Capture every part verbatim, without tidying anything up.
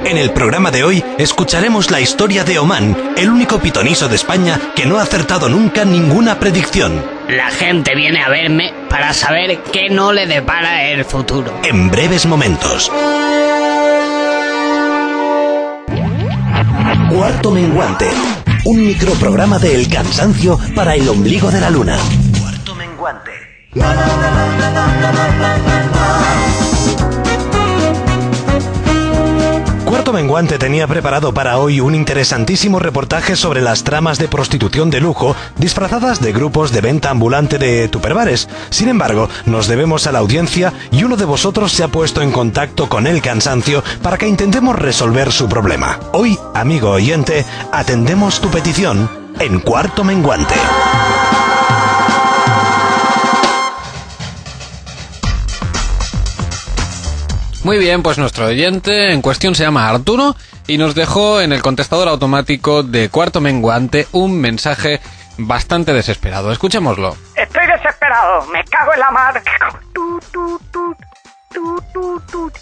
En el programa de hoy escucharemos la historia de Oman, el único pitoniso de España que no ha acertado nunca ninguna predicción. La gente viene a verme para saber qué no le depara el futuro. En breves momentos. Cuarto Menguante, un microprograma de El Cansancio para el ombligo de la luna. Cuarto Menguante. Cuarto Menguante tenía preparado para hoy un interesantísimo reportaje sobre las tramas de prostitución de lujo disfrazadas de grupos de venta ambulante de tupperwares. Sin embargo, nos debemos a la audiencia y uno de vosotros se ha puesto en contacto con El Cansancio para que intentemos resolver su problema. Hoy, amigo oyente, atendemos tu petición en Cuarto Menguante. Muy bien, pues nuestro oyente en cuestión se llama Arturo y nos dejó en el contestador automático de Cuarto Menguante un mensaje bastante desesperado. Escuchémoslo. Estoy desesperado, me cago en la mar. Tu, tu, tu, tu, tu, tu.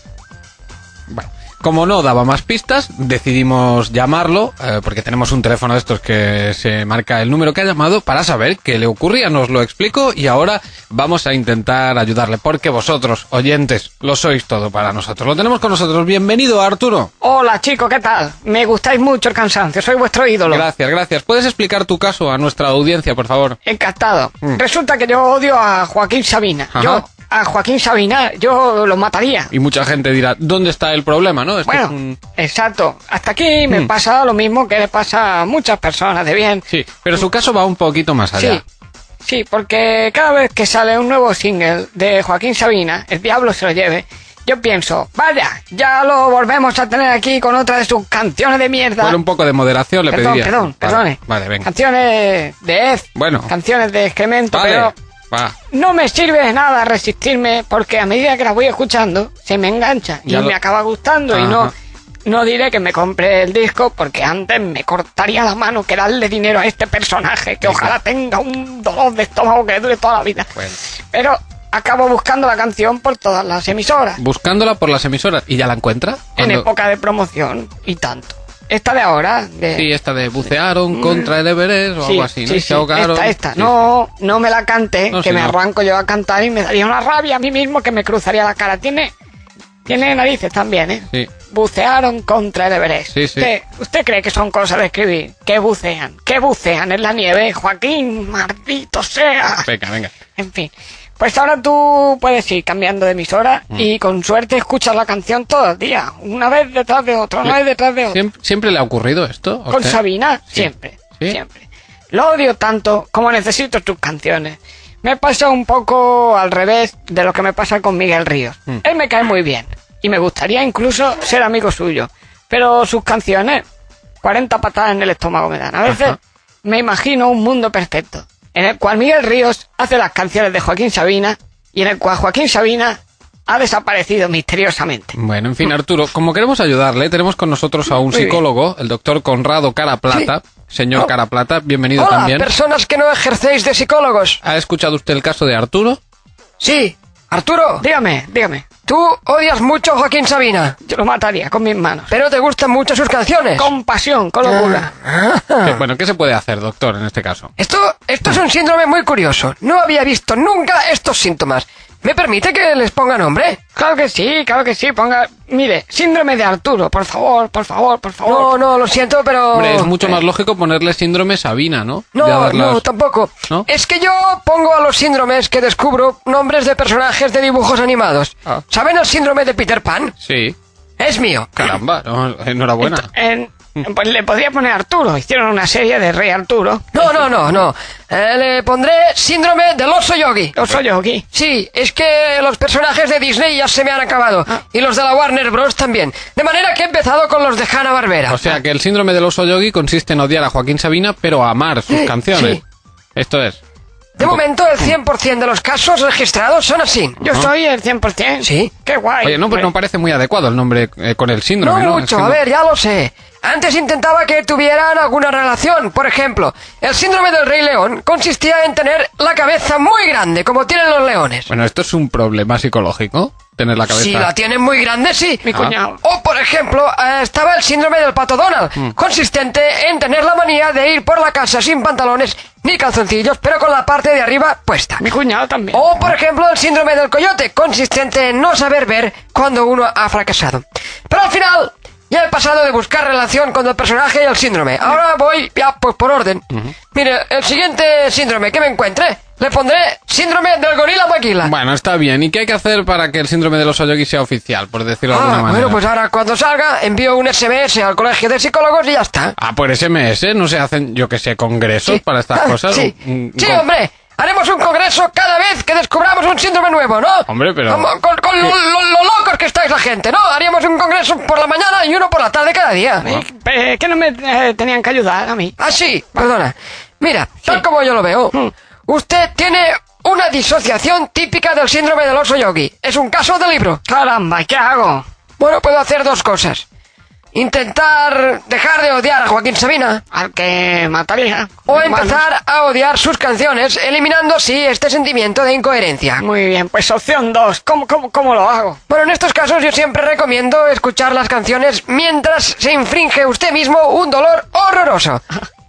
Bueno, como no daba más pistas, decidimos llamarlo, eh, porque tenemos un teléfono de estos que se marca el número que ha llamado para saber qué le ocurría. Nos lo explico y ahora vamos a intentar ayudarle, porque vosotros, oyentes, lo sois todo para nosotros. Lo tenemos con nosotros. Bienvenido, Arturo. Hola, chicos, ¿qué tal? Me gustáis mucho El Cansancio, soy vuestro ídolo. Gracias, gracias. ¿Puedes explicar tu caso a nuestra audiencia, por favor? Encantado. Mm. Resulta que yo odio a Joaquín Sabina. Ajá. Yo... A Joaquín Sabina, yo lo mataría. Y mucha gente dirá, ¿dónde está el problema, no? Este Bueno, es un... exacto. Hasta aquí me Mm. pasa lo mismo que le pasa a muchas personas de bien. Sí, pero su caso va un poquito más allá. Sí, sí, porque cada vez que sale un nuevo single de Joaquín Sabina, El Diablo se lo lleve, yo pienso, vaya, ya lo volvemos a tener aquí con otra de sus canciones de mierda. Bueno, un poco de moderación le Perdón, pediría. perdón, Vale, perdone. Vale, venga. Canciones de Ez, Bueno. canciones de excremento, Vale, pero... va. No me sirve de nada resistirme porque a medida que las voy escuchando se me engancha y Ya lo- me acaba gustando. Ajá. Y no no diré que me compré el disco porque antes me cortaría la mano que darle dinero a este personaje que Venga. ojalá tenga un dolor de estómago que dure toda la vida. Bueno. Pero acabo buscando la canción por todas las emisoras Buscándola por las emisoras. ¿Y ya la encuentra? en Cuando- época de promoción y tanto. Esta de ahora, de... Sí, esta de bucearon contra el Everest o Sí, algo así, ¿no? sí, Y sí, se ahogaron. esta, esta. Sí, no, no me la cante, No, que sí, me no. arranco yo a cantar y me daría una rabia a mí mismo que me cruzaría la cara. Tiene, tiene narices también, ¿eh? Sí. Bucearon contra el Everest. Sí, sí. ¿Usted, ¿Usted cree que son cosas de escribir? ¿Qué bucean? ¿Qué bucean en la nieve? Joaquín, maldito sea. Venga, venga. En fin. Pues ahora tú puedes ir cambiando de emisora Mm. y con suerte escuchas la canción todo el día. Una vez detrás de otra, una Sí. vez detrás de otra. ¿Siempre, siempre le ha ocurrido esto? ¿A Con usted? Sabina, Sí. siempre, ¿Sí? siempre. Lo odio tanto como necesito tus canciones. Me pasa un poco al revés de lo que me pasa con Miguel Ríos. Mm. Él me cae muy bien y me gustaría incluso ser amigo suyo. Pero sus canciones, cuarenta patadas en el estómago me dan. A veces Ajá. me imagino un mundo perfecto en el cual Miguel Ríos hace las canciones de Joaquín Sabina y en el cual Joaquín Sabina ha desaparecido misteriosamente. Bueno, en fin, Arturo, como queremos ayudarle, tenemos con nosotros a un Muy bien. psicólogo, el doctor Conrado Caraplata. Señor Oh. Caraplata, bienvenido Hola, también. personas que no ejercéis de psicólogos. ¿Ha escuchado usted el caso de Arturo? Sí, Arturo, Dígame, dígame. tú odias mucho a Joaquín Sabina, Yo lo mataría con mis manos. pero te gustan mucho sus canciones. Con pasión, con locura. ¿Qué- bueno, ¿qué se puede hacer, doctor, en este caso? Esto, esto es un síndrome muy curioso. No había visto nunca estos síntomas. ¿Me permite que les ponga nombre? Claro que sí, claro que sí. Ponga, mire, síndrome de Arturo, por favor, por favor, por favor. No, no, lo siento, pero... Hombre, es mucho más lógico ponerle síndrome Sabina, ¿no? Ya No, dar no, las- tampoco. ¿No? Es que yo pongo a los síndromes que descubro nombres de personajes de dibujos animados. Ah. ¿Saben el síndrome de Peter Pan? Sí. Es mío. Caramba, no, enhorabuena. En- pues le podría poner Arturo. Hicieron una serie de Rey Arturo. No, no, no, no. Eh, le pondré síndrome del oso yogi. Lo soy yo aquí. Sí, es que los personajes de Disney ya se me han acabado. Ah. Y los de la Warner Bros. También. De manera que he empezado con los de Hanna-Barbera. O sea, que el síndrome del oso yogi consiste en odiar a Joaquín Sabina, pero amar sus Sí, canciones. sí. Esto es. De momento, el cien por ciento de los casos registrados son así. Yo Ajá. soy el cien por ciento. Sí. Qué guay. Oye, no, pues no parece muy adecuado el nombre eh, con el No síndrome, ¿no? Es mucho, que a no- ver, ya lo sé. Antes intentaba que tuvieran alguna relación. Por ejemplo, el síndrome del Rey León consistía en tener la cabeza muy grande, como tienen los leones. Bueno, esto es un problema psicológico, tener la cabeza... Si la tienen muy grande, sí. Mi cuñado. O, por ejemplo, eh, estaba el síndrome del Pato Donald, Mm. consistente en tener la manía de ir por la casa sin pantalones ni calzoncillos, pero con la parte de arriba puesta. Mi cuñado también. O, por ejemplo, el síndrome del coyote, consistente en no saber ver cuando uno ha fracasado. Pero al final, ya he pasado de buscar relación con el personaje y el síndrome. Ahora voy ya pues por orden. Mire, el siguiente síndrome que me encuentre, le pondré síndrome del gorila maquila. Bueno, está bien. ¿Y qué hay que hacer para que el síndrome del oso yogi sea oficial, por decirlo de Ah, alguna manera? bueno, pues ahora cuando salga, envío un S M S al colegio de psicólogos y ya está. Ah, por S M S, ¿no se hacen, yo que sé, congresos Sí. para estas Ah, cosas? Sí, Un- sí, con- hombre. Haremos un congreso cada vez que descubramos un síndrome nuevo, ¿no? Hombre, pero- Como con, con lo, lo- lo locos que estáis la gente, ¿no? Haríamos un congreso por la mañana y uno por la tarde cada día. Eh, eh, ¿Qué no me eh, tenían que ayudar a mí? Ah, sí, perdona. Mira, tal como yo lo veo, usted tiene una disociación típica del síndrome del oso yogi. Es un caso de libro. Caramba, ¿y qué hago? Bueno, puedo hacer dos cosas. Intentar dejar de odiar a Joaquín Sabina. Al que mataría. O empezar a odiar sus canciones, eliminando así este sentimiento de incoherencia. Muy bien, pues opción dos. ¿Cómo, cómo, cómo lo hago? Bueno, en estos casos yo siempre recomiendo escuchar las canciones mientras se infringe usted mismo un dolor horroroso.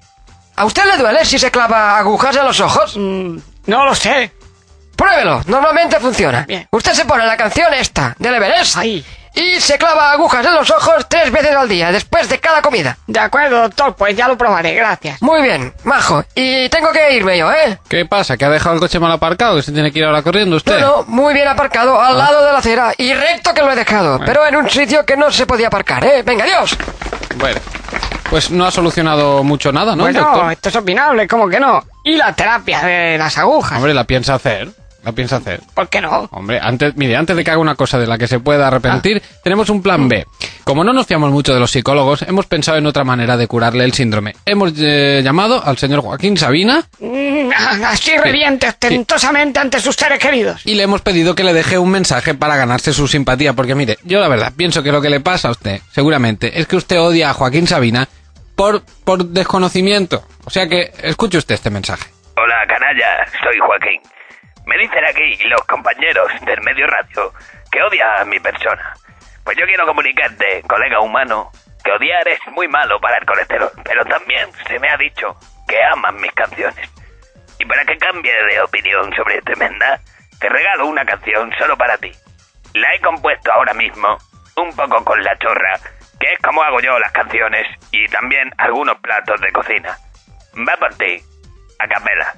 ¿A usted le duele si se clava agujas en los ojos? Mm, no lo sé. Pruébelo, normalmente funciona. Bien. Usted se pone la canción esta, del Everest, Ahí. y se clava agujas en los ojos tres veces al día, después de cada comida. De acuerdo, doctor, pues ya lo probaré, gracias. Muy bien, majo. Y tengo que irme yo, ¿eh? ¿Qué pasa? ¿Que ha dejado el coche mal aparcado? ¿Que se tiene que ir ahora corriendo usted? No, no, muy bien aparcado, al lado de la acera, y recto que lo he dejado, pero en un sitio que no se podía aparcar, ¿eh? Venga, adiós. Bueno, pues no ha solucionado mucho nada, ¿no, Bueno, doctor? esto es opinable, ¿cómo que no? Y la terapia de las agujas. Hombre, la piensa hacer. La piensa hacer. ¿Por qué no? Hombre, antes, mire, antes de que haga una cosa de la que se pueda arrepentir, tenemos un plan B. Como no nos fiamos mucho de los psicólogos, hemos pensado en otra manera de curarle el síndrome. Hemos eh, llamado al señor Joaquín Sabina Mm, así reviente ostentosamente ante sus seres queridos. y le hemos pedido que le deje un mensaje para ganarse su simpatía. Porque mire, yo la verdad pienso que lo que le pasa a usted, seguramente, es que usted odia a Joaquín Sabina por, por desconocimiento. O sea que escuche usted este mensaje. Hola, canalla, soy Joaquín. Me dicen aquí los compañeros del medio radio que odia a mi persona. Pues yo quiero comunicarte, colega humano, que odiar es muy malo para el colesterol, pero también se me ha dicho que aman mis canciones. Y para que cambie de opinión sobre Tremenda, te regalo una canción solo para ti. La he compuesto ahora mismo, un poco con la chorra, que es como hago yo las canciones, y también algunos platos de cocina. Va por ti, a capela.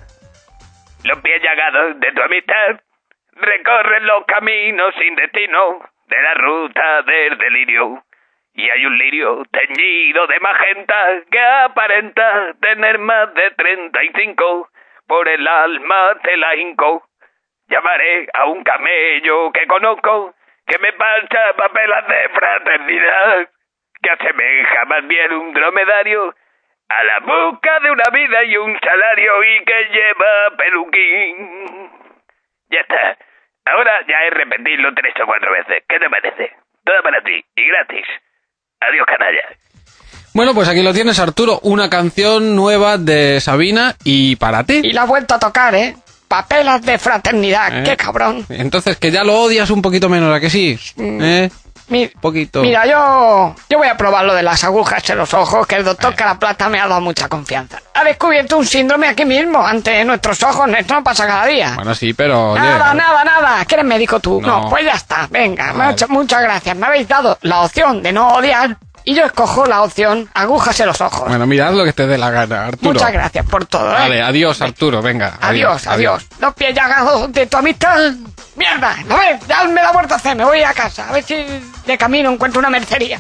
Los pies llagados de tu amistad recorren los caminos sin destino de la ruta del delirio. Y hay un lirio teñido de magenta que aparenta tener más de treinta y cinco. Por el alma te la hinco. Llamaré a un camello que conozco que me pancha papelas de fraternidad, que asemeja más bien un dromedario a la busca de una vida y un salario y que lleva peluquín. Ya está. Ahora ya es repetirlo tres o cuatro veces. ¿Qué te parece? Todo para ti y gratis. Adiós, canalla. Bueno, pues aquí lo tienes, Arturo. Una canción nueva de Sabina y para ti. Y la ha vuelto a tocar, ¿eh? Papelas de fraternidad, ¿Eh? qué cabrón. Entonces, que ya lo odias un poquito menos, ¿a que sí? ¿Eh? Mi- Un poquito. Mira, yo yo voy a probar lo de las agujas en los ojos, que el doctor Caraplata me ha dado mucha confianza. Ha descubierto un síndrome aquí mismo, ante nuestros ojos. Esto no pasa cada día. Bueno, sí, pero... oye, Nada, nada, nada. ¿Que eres médico tú? No. No, pues ya está. Venga, Vale. muchas, muchas gracias. Me habéis dado la opción de no odiar y yo escojo la opción agujas en los ojos. Bueno, mirad lo que te dé la gana, Arturo. Muchas gracias por todo, ¿eh? Vale, adiós, Arturo, venga. Adiós, adiós. Los pies llagados de tu amistad. Mierda, ¿lo ves? Ya me da vuelta a hacer. Me voy a casa. A ver si de camino encuentro una mercería.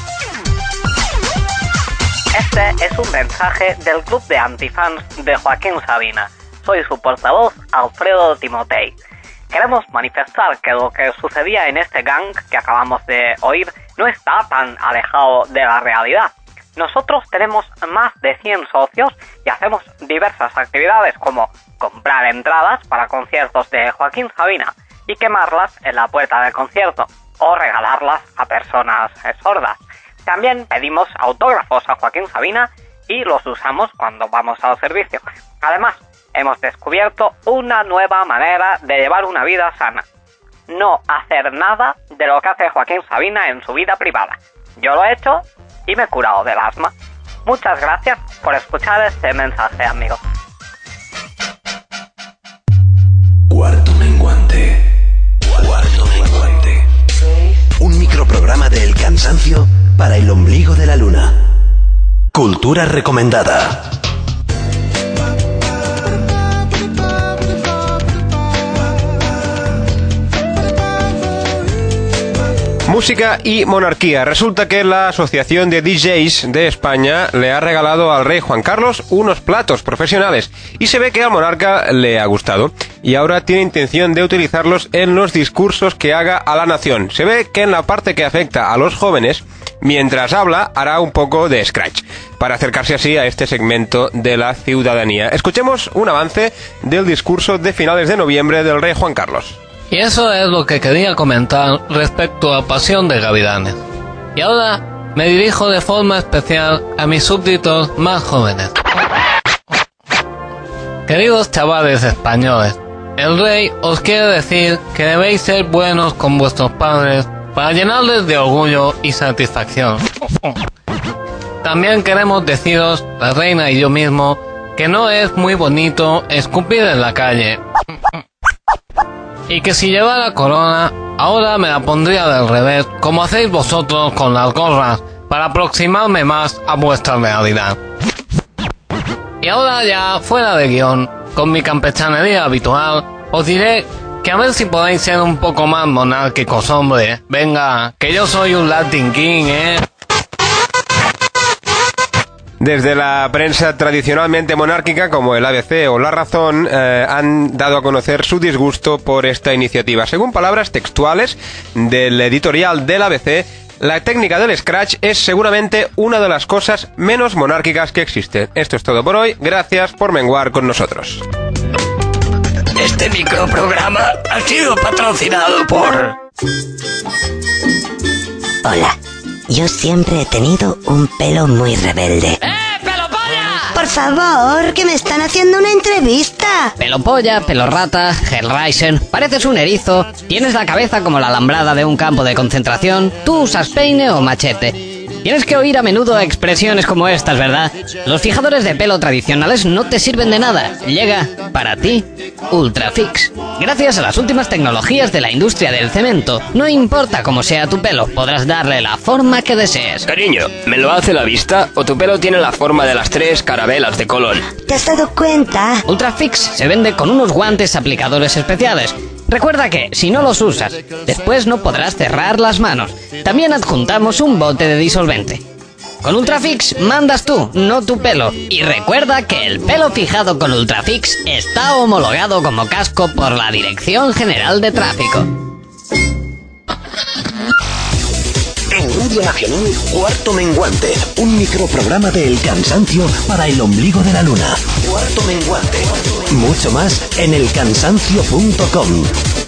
Este es un mensaje del club de antifans de Joaquín Sabina. Soy su portavoz, Alfredo Timotei. Queremos manifestar que lo que sucedía en este gang que acabamos de oír no está tan alejado de la realidad. Nosotros tenemos más de cien socios y hacemos diversas actividades como comprar entradas para conciertos de Joaquín Sabina y quemarlas en la puerta del concierto o regalarlas a personas sordas. También pedimos autógrafos a Joaquín Sabina y los usamos cuando vamos al servicio. Además, hemos descubierto una nueva manera de llevar una vida sana. No hacer nada de lo que hace Joaquín Sabina en su vida privada. Yo lo he hecho y me he curado del asma. Muchas gracias por escuchar este mensaje, amigo. Cuarto menguante. Cuarto menguante. Un microprograma de El Cansancio para el ombligo de la luna. Cultura recomendada. Música y monarquía. Resulta que la Asociación de D Js de España le ha regalado al rey Juan Carlos unos platos profesionales y se ve que al monarca le ha gustado y ahora tiene intención de utilizarlos en los discursos que haga a la nación. Se ve que en la parte que afecta a los jóvenes, mientras habla, hará un poco de scratch para acercarse así a este segmento de la ciudadanía. Escuchemos un avance del discurso de finales de noviembre del rey Juan Carlos. Y eso es lo que quería comentar respecto a Pasión de Gavilanes. Y ahora me dirijo de forma especial a mis súbditos más jóvenes. Queridos chavales españoles, el rey os quiere decir que debéis ser buenos con vuestros padres para llenarles de orgullo y satisfacción. También queremos deciros, la reina y yo mismo, que no es muy bonito escupir en la calle. Y que si llevara corona, ahora me la pondría del revés, como hacéis vosotros con las gorras, para aproximarme más a vuestra realidad. Y ahora ya, fuera de guión, con mi campechanería habitual, os diré que a ver si podéis ser un poco más monárquicos, hombre. Venga, que yo soy un Latin King, ¿eh? Desde la prensa tradicionalmente monárquica, como el A B C o La Razón, eh, han dado a conocer su disgusto por esta iniciativa. Según palabras textuales del editorial del A B C, la técnica del scratch es seguramente una de las cosas menos monárquicas que existen. Esto es todo por hoy. Gracias por menguar con nosotros. Este microprograma ha sido patrocinado por... Hola, yo siempre he tenido un pelo muy rebelde. ¡Eh, pelo polla! Por favor, que me están haciendo una entrevista. Pelo polla, pelo rata, Hellraiser, pareces un erizo, tienes la cabeza como la alambrada de un campo de concentración, tú usas peine o machete. Tienes que oír a menudo expresiones como estas, ¿verdad? Los fijadores de pelo tradicionales no te sirven de nada. Llega, para ti, Ultrafix. Gracias a las últimas tecnologías de la industria del cemento, no importa cómo sea tu pelo, podrás darle la forma que desees. Cariño, ¿me lo hace la vista o tu pelo tiene la forma de las tres carabelas de Colón? ¿Te has dado cuenta? Ultrafix se vende con unos guantes aplicadores especiales. Recuerda que, si no los usas, después no podrás cerrar las manos. También adjuntamos un bote de disolvente. Con Ultrafix mandas tú, no tu pelo. Y recuerda que el pelo fijado con Ultrafix está homologado como casco por la Dirección General de Tráfico. En Radio Nacional, Cuarto Menguante, un microprograma de El Cansancio para el ombligo de la luna. Cuarto Menguante. Mucho más en el cansancio punto com.